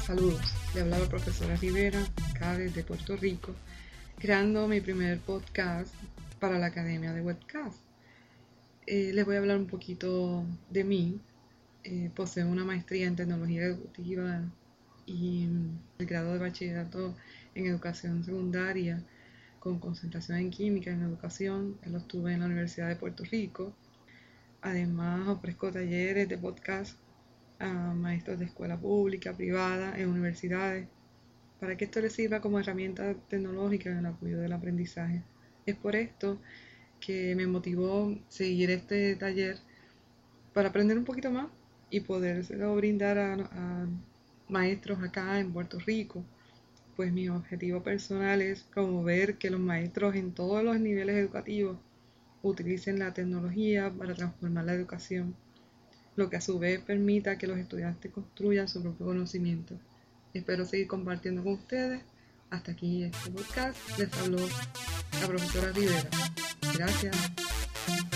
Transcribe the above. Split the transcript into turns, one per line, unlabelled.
Saludos, le hablaba la profesora Rivera, acá desde Puerto Rico, creando mi primer podcast para la Academia de Webcast. Les voy a hablar un poquito de mí. Poseo una maestría en tecnología educativa y el grado de bachillerato en educación secundaria con concentración en química en educación. Lo obtuve en la Universidad de Puerto Rico. Además, ofrezco talleres de podcast a maestros de escuela pública, privada, en universidades, para que esto les sirva como herramienta tecnológica en el apoyo del aprendizaje. Es por esto que me motivó seguir este taller para aprender un poquito más y podérselo brindar a maestros acá en Puerto Rico. Pues mi objetivo personal es promover que los maestros en todos los niveles educativos utilicen la tecnología para transformar la educación, lo que a su vez permita que los estudiantes construyan su propio conocimiento. Espero seguir compartiendo con ustedes. Hasta aquí este podcast. Les habló la profesora Rivera. Gracias.